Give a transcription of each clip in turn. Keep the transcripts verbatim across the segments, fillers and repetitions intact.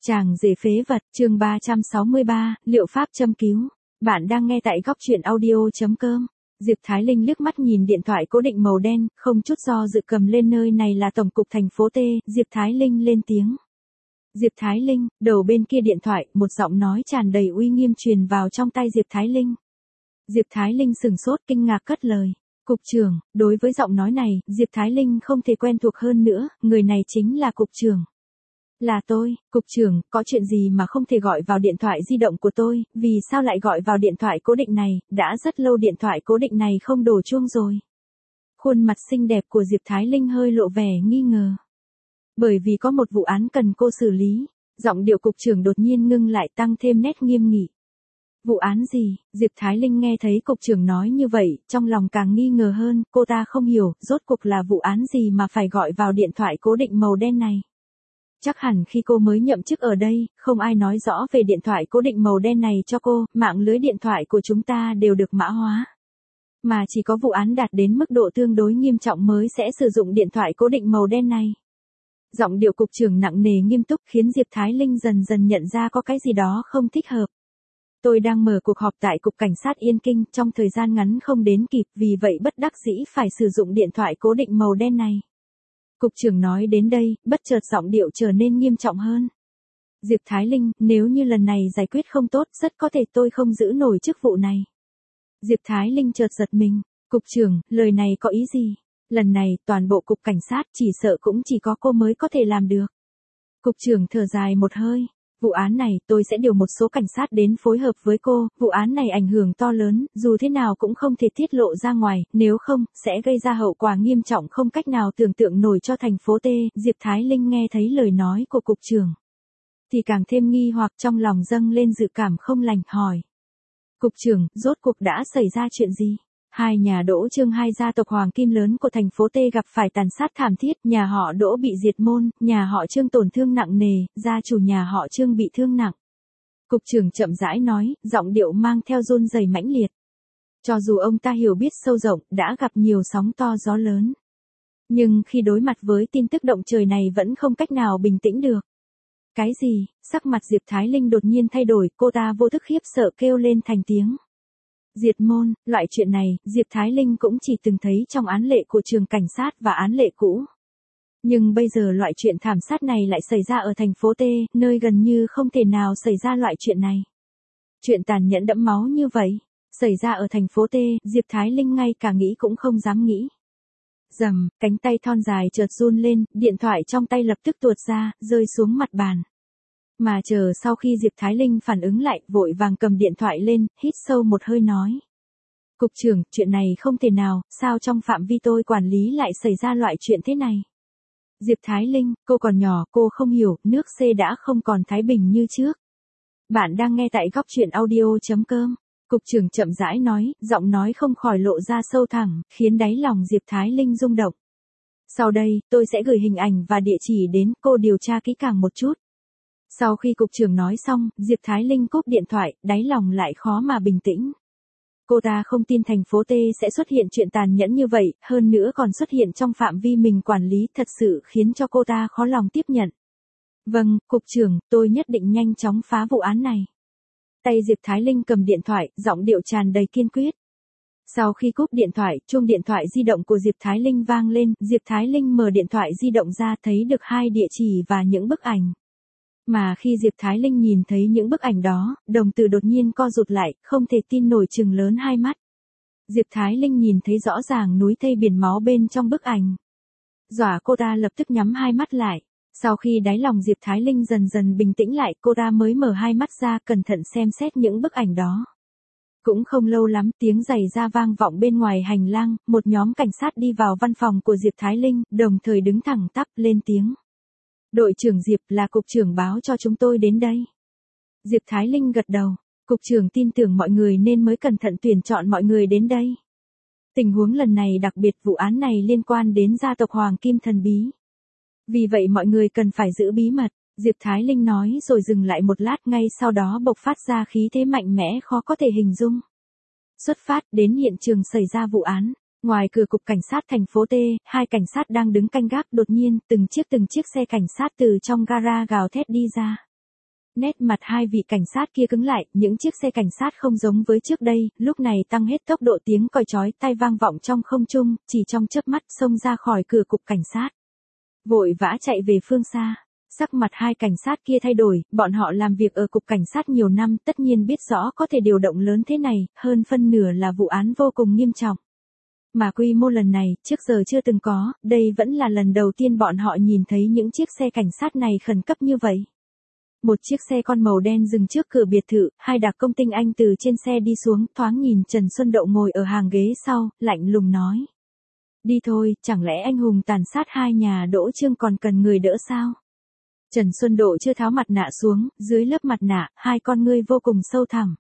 Chàng rể phế vật, chương ba trăm sáu mươi ba, liệu pháp châm cứu. Bạn đang nghe tại góc truyện audio chấm com. Diệp Thái Linh liếc mắt nhìn điện thoại cố định màu đen, không chút do dự cầm lên, nơi này là tổng cục thành phố T. Diệp Thái Linh lên tiếng. Diệp Thái Linh, đầu bên kia điện thoại, một giọng nói tràn đầy uy nghiêm truyền vào trong tai Diệp Thái Linh. Diệp Thái Linh sừng sốt kinh ngạc cất lời. Cục trưởng, đối với giọng nói này, Diệp Thái Linh không thể quen thuộc hơn nữa, người này chính là cục trưởng. Là tôi, cục trưởng, có chuyện gì mà không thể gọi vào điện thoại di động của tôi, vì sao lại gọi vào điện thoại cố định này, đã rất lâu điện thoại cố định này không đổ chuông rồi. Khuôn mặt xinh đẹp của Diệp Thái Linh hơi lộ vẻ nghi ngờ. Bởi vì có một vụ án cần cô xử lý, giọng điệu cục trưởng đột nhiên ngưng lại, tăng thêm nét nghiêm nghị. Vụ án gì? Diệp Thái Linh nghe thấy cục trưởng nói như vậy, trong lòng càng nghi ngờ hơn, cô ta không hiểu, rốt cuộc là vụ án gì mà phải gọi vào điện thoại cố định màu đen này. Chắc hẳn khi cô mới nhậm chức ở đây, không ai nói rõ về điện thoại cố định màu đen này cho cô, mạng lưới điện thoại của chúng ta đều được mã hóa. Mà chỉ có vụ án đạt đến mức độ tương đối nghiêm trọng mới sẽ sử dụng điện thoại cố định màu đen này. Giọng điệu cục trưởng nặng nề nghiêm túc khiến Diệp Thái Linh dần dần nhận ra có cái gì đó không thích hợp. Tôi đang mở cuộc họp tại Cục Cảnh sát Yên Kinh, trong thời gian ngắn không đến kịp, vì vậy bất đắc dĩ phải sử dụng điện thoại cố định màu đen này. Cục trưởng nói đến đây, bất chợt giọng điệu trở nên nghiêm trọng hơn. Diệp Thái Linh, nếu như lần này giải quyết không tốt, rất có thể tôi không giữ nổi chức vụ này. Diệp Thái Linh chợt giật mình. Cục trưởng, lời này có ý gì? Lần này, toàn bộ Cục Cảnh sát chỉ sợ cũng chỉ có cô mới có thể làm được. Cục trưởng thở dài một hơi. Vụ án này, tôi sẽ điều một số cảnh sát đến phối hợp với cô, vụ án này ảnh hưởng to lớn, dù thế nào cũng không thể tiết lộ ra ngoài, nếu không, sẽ gây ra hậu quả nghiêm trọng không cách nào tưởng tượng nổi cho thành phố T. Diệp Thái Linh nghe thấy lời nói của cục trưởng thì càng thêm nghi hoặc, trong lòng dâng lên dự cảm không lành, hỏi. Cục trưởng, rốt cuộc đã xảy ra chuyện gì? Hai nhà Đỗ Trương, hai gia tộc hoàng kim lớn của thành phố T gặp phải tàn sát thảm thiết, nhà họ Đỗ bị diệt môn, nhà họ Trương tổn thương nặng nề, gia chủ nhà họ Trương bị thương nặng. Cục trưởng chậm rãi nói, giọng điệu mang theo run rẩy mãnh liệt. Cho dù ông ta hiểu biết sâu rộng, đã gặp nhiều sóng to gió lớn, nhưng khi đối mặt với tin tức động trời này vẫn không cách nào bình tĩnh được. Cái gì? Sắc mặt Diệp Thái Linh đột nhiên thay đổi, cô ta vô thức khiếp sợ kêu lên thành tiếng. Diệt môn, loại chuyện này, Diệp Thái Linh cũng chỉ từng thấy trong án lệ của trường cảnh sát và án lệ cũ. Nhưng bây giờ loại chuyện thảm sát này lại xảy ra ở thành phố T, nơi gần như không thể nào xảy ra loại chuyện này. Chuyện tàn nhẫn đẫm máu như vậy, xảy ra ở thành phố T, Diệp Thái Linh ngay cả nghĩ cũng không dám nghĩ. Rầm, cánh tay thon dài chợt run lên, điện thoại trong tay lập tức tuột ra, rơi xuống mặt bàn. Mà chờ sau khi Diệp Thái Linh phản ứng lại, vội vàng cầm điện thoại lên, hít sâu một hơi nói. Cục trưởng, chuyện này không thể nào, sao trong phạm vi tôi quản lý lại xảy ra loại chuyện thế này? Diệp Thái Linh, cô còn nhỏ, cô không hiểu, nước C đã không còn thái bình như trước. Bạn đang nghe tại góc truyện audio chấm com. Cục trưởng chậm rãi nói, giọng nói không khỏi lộ ra sâu thẳm, khiến đáy lòng Diệp Thái Linh rung động. Sau đây, tôi sẽ gửi hình ảnh và địa chỉ đến, cô điều tra kỹ càng một chút. Sau khi cục trưởng nói xong, Diệp Thái Linh cúp điện thoại, đáy lòng lại khó mà bình tĩnh. Cô ta không tin thành phố T sẽ xuất hiện chuyện tàn nhẫn như vậy, hơn nữa còn xuất hiện trong phạm vi mình quản lý, thật sự khiến cho cô ta khó lòng tiếp nhận. Vâng, cục trưởng, tôi nhất định nhanh chóng phá vụ án này. Tay Diệp Thái Linh cầm điện thoại, giọng điệu tràn đầy kiên quyết. Sau khi cúp điện thoại, chuông điện thoại di động của Diệp Thái Linh vang lên, Diệp Thái Linh mở điện thoại di động ra, thấy được hai địa chỉ và những bức ảnh. Mà khi Diệp Thái Linh nhìn thấy những bức ảnh đó, đồng tử đột nhiên co rụt lại, không thể tin nổi trừng lớn hai mắt. Diệp Thái Linh nhìn thấy rõ ràng núi thây biển máu bên trong bức ảnh. Dọa cô ta lập tức nhắm hai mắt lại. Sau khi đáy lòng Diệp Thái Linh dần dần bình tĩnh lại, cô ta mới mở hai mắt ra, cẩn thận xem xét những bức ảnh đó. Cũng không lâu lắm, tiếng giày da vang vọng bên ngoài hành lang, một nhóm cảnh sát đi vào văn phòng của Diệp Thái Linh, đồng thời đứng thẳng tắp lên tiếng. Đội trưởng Diệp, là cục trưởng báo cho chúng tôi đến đây. Diệp Thái Linh gật đầu. Cục trưởng tin tưởng mọi người nên mới cẩn thận tuyển chọn mọi người đến đây. Tình huống lần này đặc biệt, vụ án này liên quan đến gia tộc Hoàng Kim thần bí. Vì vậy mọi người cần phải giữ bí mật, Diệp Thái Linh nói rồi dừng lại một lát, ngay sau đó bộc phát ra khí thế mạnh mẽ khó có thể hình dung. Xuất phát đến hiện trường xảy ra vụ án. Ngoài cửa cục cảnh sát thành phố T, hai cảnh sát đang đứng canh gác, đột nhiên, từng chiếc từng chiếc xe cảnh sát từ trong gara gào thét đi ra. Nét mặt hai vị cảnh sát kia cứng lại, những chiếc xe cảnh sát không giống với trước đây, lúc này tăng hết tốc độ, tiếng còi chói tai vang vọng trong không trung, chỉ trong chớp mắt xông ra khỏi cửa cục cảnh sát. Vội vã chạy về phương xa. Sắc mặt hai cảnh sát kia thay đổi, bọn họ làm việc ở cục cảnh sát nhiều năm, tất nhiên biết rõ có thể điều động lớn thế này, hơn phân nửa là vụ án vô cùng nghiêm trọng. Mà quy mô lần này, trước giờ chưa từng có, đây vẫn là lần đầu tiên bọn họ nhìn thấy những chiếc xe cảnh sát này khẩn cấp như vậy. Một chiếc xe con màu đen dừng trước cửa biệt thự, hai đặc công tinh Anh từ trên xe đi xuống, thoáng nhìn Trần Xuân Đậu ngồi ở hàng ghế sau, lạnh lùng nói. Đi thôi, chẳng lẽ anh hùng tàn sát hai nhà Đỗ Trương còn cần người đỡ sao? Trần Xuân Độ chưa tháo mặt nạ xuống, dưới lớp mặt nạ, hai con ngươi vô cùng sâu thẳm.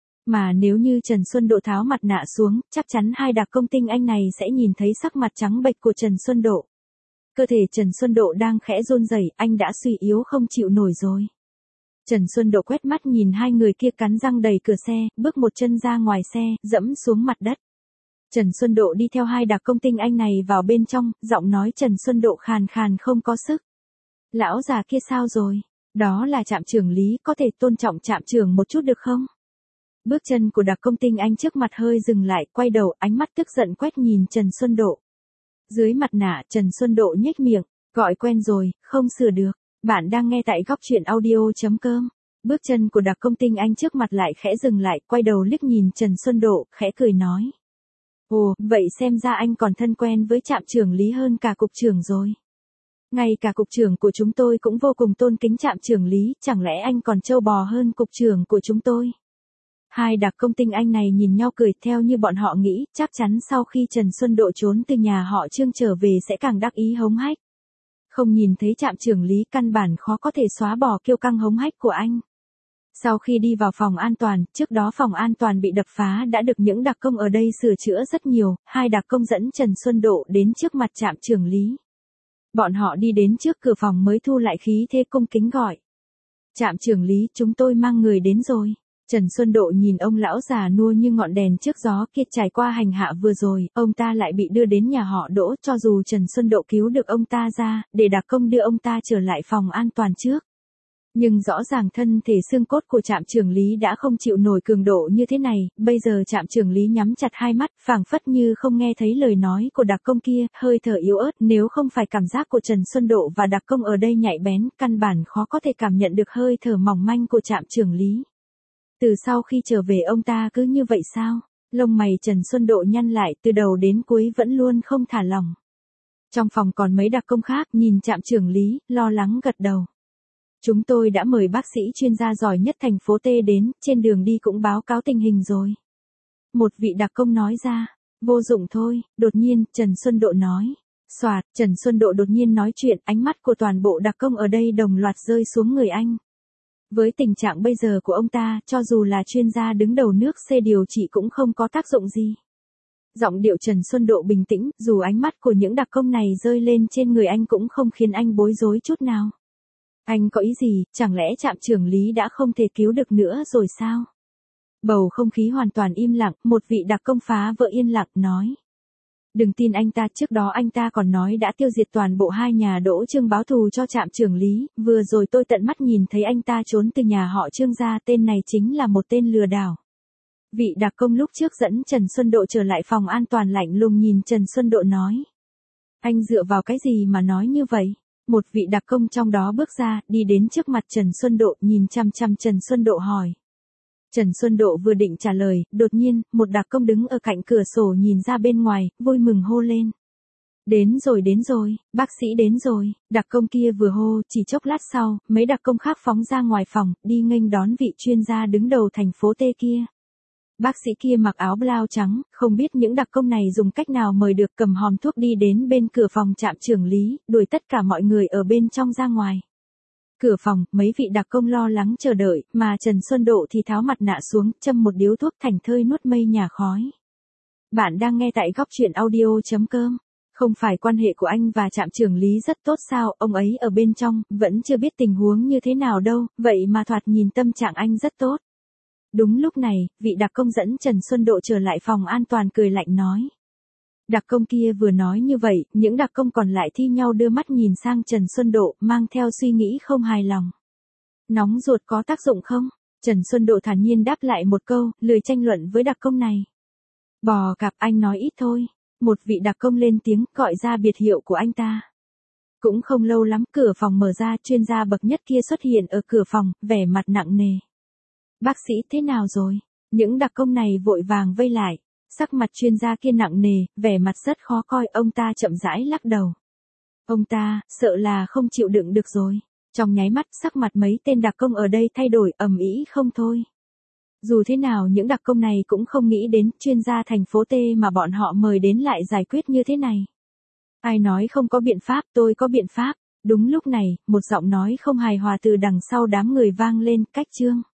Mà nếu như Trần Xuân Độ tháo mặt nạ xuống, chắc chắn hai đặc công tinh Anh này sẽ nhìn thấy sắc mặt trắng bệch của Trần Xuân Độ. Cơ thể Trần Xuân Độ đang khẽ run rẩy, anh đã suy yếu không chịu nổi rồi. Trần Xuân Độ quét mắt nhìn hai người kia cắn răng đẩy cửa xe, bước một chân ra ngoài xe, dẫm xuống mặt đất. Trần Xuân Độ đi theo hai đặc công tinh Anh này vào bên trong, giọng nói Trần Xuân Độ khàn khàn không có sức. Lão già kia sao rồi? Đó là trạm trưởng Lý, có thể tôn trọng trạm trưởng một chút được không? Bước chân của đặc công tinh Anh trước mặt hơi dừng lại, quay đầu, ánh mắt tức giận quét nhìn Trần Xuân Độ. Dưới mặt nạ, Trần Xuân Độ nhếch miệng, gọi quen rồi, không sửa được. Bạn đang nghe tại góc truyện audio chấm com. Bước chân của đặc công tinh Anh trước mặt lại khẽ dừng lại, quay đầu liếc nhìn Trần Xuân Độ, khẽ cười nói. Ồ, vậy xem ra anh còn thân quen với trạm trưởng Lý hơn cả cục trưởng rồi. Ngay cả cục trưởng của chúng tôi cũng vô cùng tôn kính trạm trưởng Lý, chẳng lẽ anh còn trâu bò hơn cục trưởng của chúng tôi? Hai đặc công tinh Anh này nhìn nhau cười, theo như bọn họ nghĩ, chắc chắn sau khi Trần Xuân Độ trốn từ nhà họ Trương trở về sẽ càng đắc ý hống hách. Không nhìn thấy trạm trưởng Lý, căn bản khó có thể xóa bỏ kiêu căng hống hách của anh. Sau khi đi vào phòng an toàn, trước đó phòng an toàn bị đập phá đã được những đặc công ở đây sửa chữa rất nhiều, hai đặc công dẫn Trần Xuân Độ đến trước mặt trạm trưởng Lý. Bọn họ đi đến trước cửa phòng mới thu lại khí thế cung kính gọi. Trạm trưởng Lý, chúng tôi mang người đến rồi. Trần Xuân Độ nhìn ông lão già nua như ngọn đèn trước gió kia, trải qua hành hạ vừa rồi, ông ta lại bị đưa đến nhà họ Đỗ, cho dù Trần Xuân Độ cứu được ông ta ra, để đặc công đưa ông ta trở lại phòng an toàn trước. Nhưng rõ ràng thân thể xương cốt của trạm trưởng Lý đã không chịu nổi cường độ như thế này, bây giờ trạm trưởng Lý nhắm chặt hai mắt, phảng phất như không nghe thấy lời nói của đặc công kia, hơi thở yếu ớt, nếu không phải cảm giác của Trần Xuân Độ và đặc công ở đây nhạy bén, căn bản khó có thể cảm nhận được hơi thở mỏng manh của trạm trưởng Lý. Từ sau khi trở về ông ta cứ như vậy sao? Lông mày Trần Xuân Độ nhăn lại, từ đầu đến cuối vẫn luôn không thả lỏng. Trong phòng còn mấy đặc công khác, nhìn trạm trưởng Lý, lo lắng gật đầu. Chúng tôi đã mời bác sĩ chuyên gia giỏi nhất thành phố T đến, trên đường đi cũng báo cáo tình hình rồi. Một vị đặc công nói ra, vô dụng thôi, đột nhiên, Trần Xuân Độ nói. Soạt, Trần Xuân Độ đột nhiên nói chuyện, ánh mắt của toàn bộ đặc công ở đây đồng loạt rơi xuống người anh. Với tình trạng bây giờ của ông ta, cho dù là chuyên gia đứng đầu nước C điều trị cũng không có tác dụng gì. Giọng điệu Trần Xuân Độ bình tĩnh, dù ánh mắt của những đặc công này rơi lên trên người anh cũng không khiến anh bối rối chút nào. Anh có ý gì, chẳng lẽ trạm trưởng Lý đã không thể cứu được nữa rồi sao? Bầu không khí hoàn toàn im lặng, một vị đặc công phá vỡ yên lặng nói. Đừng tin anh ta, trước đó anh ta còn nói đã tiêu diệt toàn bộ hai nhà Đỗ Trương báo thù cho trạm trưởng Lý, vừa rồi tôi tận mắt nhìn thấy anh ta trốn từ nhà họ Trương ra, tên này chính là một tên lừa đảo. Vị đặc công lúc trước dẫn Trần Xuân Độ trở lại phòng an toàn lạnh lùng nhìn Trần Xuân Độ nói. Anh dựa vào cái gì mà nói như vậy? Một vị đặc công trong đó bước ra, đi đến trước mặt Trần Xuân Độ, nhìn chăm chăm Trần Xuân Độ hỏi. Trần Xuân Độ vừa định trả lời, đột nhiên, một đặc công đứng ở cạnh cửa sổ nhìn ra bên ngoài, vui mừng hô lên. Đến rồi đến rồi, bác sĩ đến rồi, đặc công kia vừa hô, chỉ chốc lát sau, mấy đặc công khác phóng ra ngoài phòng, đi nghênh đón vị chuyên gia đứng đầu thành phố T kia. Bác sĩ kia mặc áo blau trắng, không biết những đặc công này dùng cách nào mời được, cầm hòm thuốc đi đến bên cửa phòng trạm trưởng Lý, đuổi tất cả mọi người ở bên trong ra ngoài. Cửa phòng, mấy vị đặc công lo lắng chờ đợi, mà Trần Xuân Độ thì tháo mặt nạ xuống, châm một điếu thuốc thành thơi nuốt mây nhà khói. Bạn đang nghe tại góc truyện audio chấm com. Không phải quan hệ của anh và trạm trưởng Lý rất tốt sao, ông ấy ở bên trong, vẫn chưa biết tình huống như thế nào đâu, vậy mà thoạt nhìn tâm trạng anh rất tốt. Đúng lúc này, vị đặc công dẫn Trần Xuân Độ trở lại phòng an toàn cười lạnh nói. Đặc công kia vừa nói như vậy, những đặc công còn lại thi nhau đưa mắt nhìn sang Trần Xuân Độ, mang theo suy nghĩ không hài lòng. Nóng ruột có tác dụng không? Trần Xuân Độ thản nhiên đáp lại một câu, lười tranh luận với đặc công này. Bò cạp, anh nói ít thôi. Một vị đặc công lên tiếng, gọi ra biệt hiệu của anh ta. Cũng không lâu lắm, cửa phòng mở ra, chuyên gia bậc nhất kia xuất hiện ở cửa phòng, vẻ mặt nặng nề. Bác sĩ, thế nào rồi? Những đặc công này vội vàng vây lại. Sắc mặt chuyên gia kia nặng nề, vẻ mặt rất khó coi, ông ta chậm rãi lắc đầu. Ông ta, sợ là không chịu đựng được rồi. Trong nháy mắt, sắc mặt mấy tên đặc công ở đây thay đổi, ầm ĩ không thôi. Dù thế nào những đặc công này cũng không nghĩ đến chuyên gia thành phố T mà bọn họ mời đến lại giải quyết như thế này. Ai nói không có biện pháp, tôi có biện pháp. Đúng lúc này, một giọng nói không hài hòa từ đằng sau đám người vang lên, cách Trương.